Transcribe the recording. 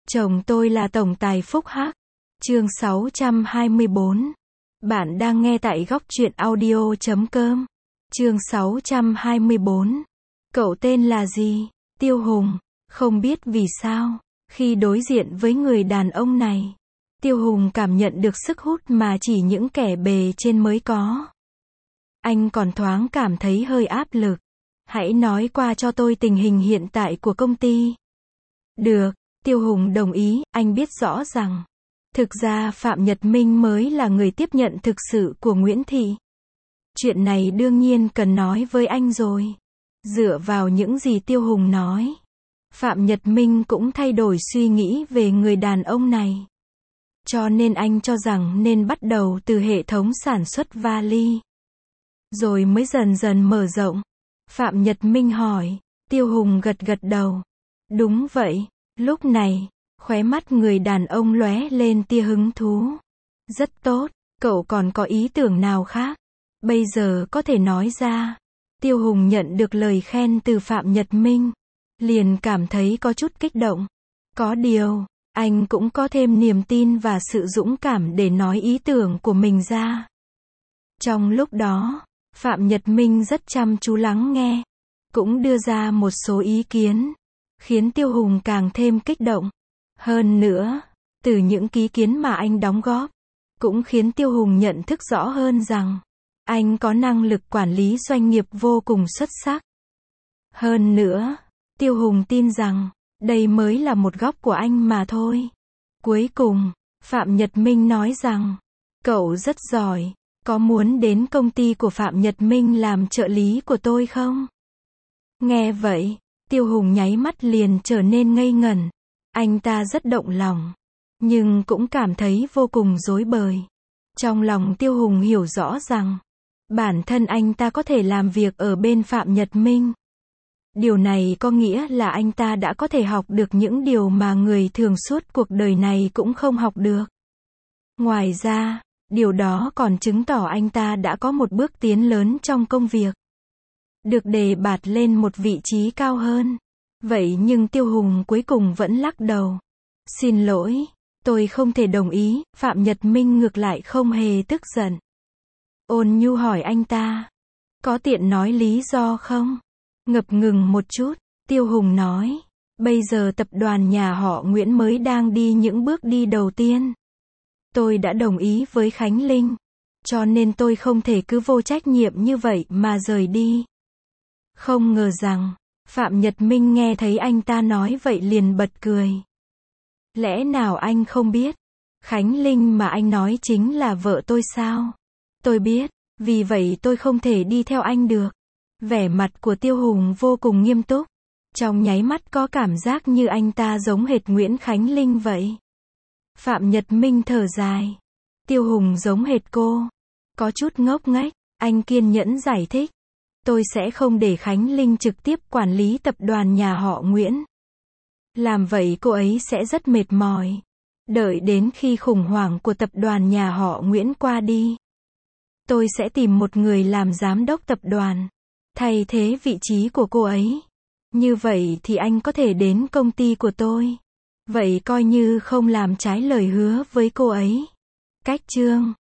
Chồng tôi là tổng tài phúc hắc. Chương 624. Bạn đang nghe tại góc truyện audio.com. Chương 624. Cậu tên là gì? Tiêu Hùng. Không biết vì sao, khi đối diện với người đàn ông này, Tiêu Hùng cảm nhận được sức hút mà chỉ những kẻ bề trên mới có. Anh còn thoáng cảm thấy hơi áp lực. Hãy nói qua cho tôi tình hình hiện tại của công ty. Được, Tiêu Hùng đồng ý, anh biết rõ rằng thực ra Phạm Nhật Minh mới là người tiếp nhận thực sự của Nguyễn Thị. Chuyện này đương nhiên cần nói với anh rồi. Dựa vào những gì Tiêu Hùng nói, Phạm Nhật Minh cũng thay đổi suy nghĩ về người đàn ông này. Cho nên anh cho rằng nên bắt đầu từ hệ thống sản xuất vali, rồi mới dần dần mở rộng. Phạm Nhật Minh hỏi. Tiêu Hùng gật gật đầu. Đúng vậy. Lúc này, khóe mắt người đàn ông lóe lên tia hứng thú. Rất tốt, cậu còn có ý tưởng nào khác? Bây giờ có thể nói ra. Tiêu Hùng nhận được lời khen từ Phạm Nhật Minh, liền cảm thấy có chút kích động. Có điều, anh cũng có thêm niềm tin và sự dũng cảm để nói ý tưởng của mình ra. Trong lúc đó, Phạm Nhật Minh rất chăm chú lắng nghe, cũng đưa ra một số ý kiến, khiến Tiêu Hùng càng thêm kích động. Hơn nữa, từ những ý kiến mà anh đóng góp, cũng khiến Tiêu Hùng nhận thức rõ hơn rằng, anh có năng lực quản lý doanh nghiệp vô cùng xuất sắc. Hơn nữa, Tiêu Hùng tin rằng, đây mới là một góc của anh mà thôi. Cuối cùng, Phạm Nhật Minh nói rằng, cậu rất giỏi, có muốn đến công ty của Phạm Nhật Minh làm trợ lý của tôi không? Nghe vậy, Tiêu Hùng nháy mắt liền trở nên ngây ngẩn. Anh ta rất động lòng, nhưng cũng cảm thấy vô cùng rối bời. Trong lòng Tiêu Hùng hiểu rõ rằng, bản thân anh ta có thể làm việc ở bên Phạm Nhật Minh. Điều này có nghĩa là anh ta đã có thể học được những điều mà người thường suốt cuộc đời này cũng không học được. Ngoài ra, điều đó còn chứng tỏ anh ta đã có một bước tiến lớn trong công việc, được đề bạt lên một vị trí cao hơn. Vậy nhưng Tiêu Hùng cuối cùng vẫn lắc đầu. Xin lỗi, tôi không thể đồng ý. Phạm Nhật Minh ngược lại không hề tức giận. Ôn nhu hỏi anh ta, có tiện nói lý do không? Ngập ngừng một chút, Tiêu Hùng nói, bây giờ tập đoàn nhà họ Nguyễn mới đang đi những bước đi đầu tiên. Tôi đã đồng ý với Khánh Linh, cho nên tôi không thể cứ vô trách nhiệm như vậy mà rời đi. Không ngờ rằng, Phạm Nhật Minh nghe thấy anh ta nói vậy liền bật cười. Lẽ nào anh không biết, Khánh Linh mà anh nói chính là vợ tôi sao? Tôi biết, vì vậy tôi không thể đi theo anh được. Vẻ mặt của Tiêu Hùng vô cùng nghiêm túc. Trong nháy mắt có cảm giác như anh ta giống hệt Nguyễn Khánh Linh vậy. Phạm Nhật Minh thở dài. Tiêu Hùng giống hệt cô. Có chút ngốc nghếch, anh kiên nhẫn giải thích. Tôi sẽ không để Khánh Linh trực tiếp quản lý tập đoàn nhà họ Nguyễn. Làm vậy cô ấy sẽ rất mệt mỏi. Đợi đến khi khủng hoảng của tập đoàn nhà họ Nguyễn qua đi, tôi sẽ tìm một người làm giám đốc tập đoàn, thay thế vị trí của cô ấy. Như vậy thì anh có thể đến công ty của tôi. Vậy coi như không làm trái lời hứa với cô ấy. Cách chương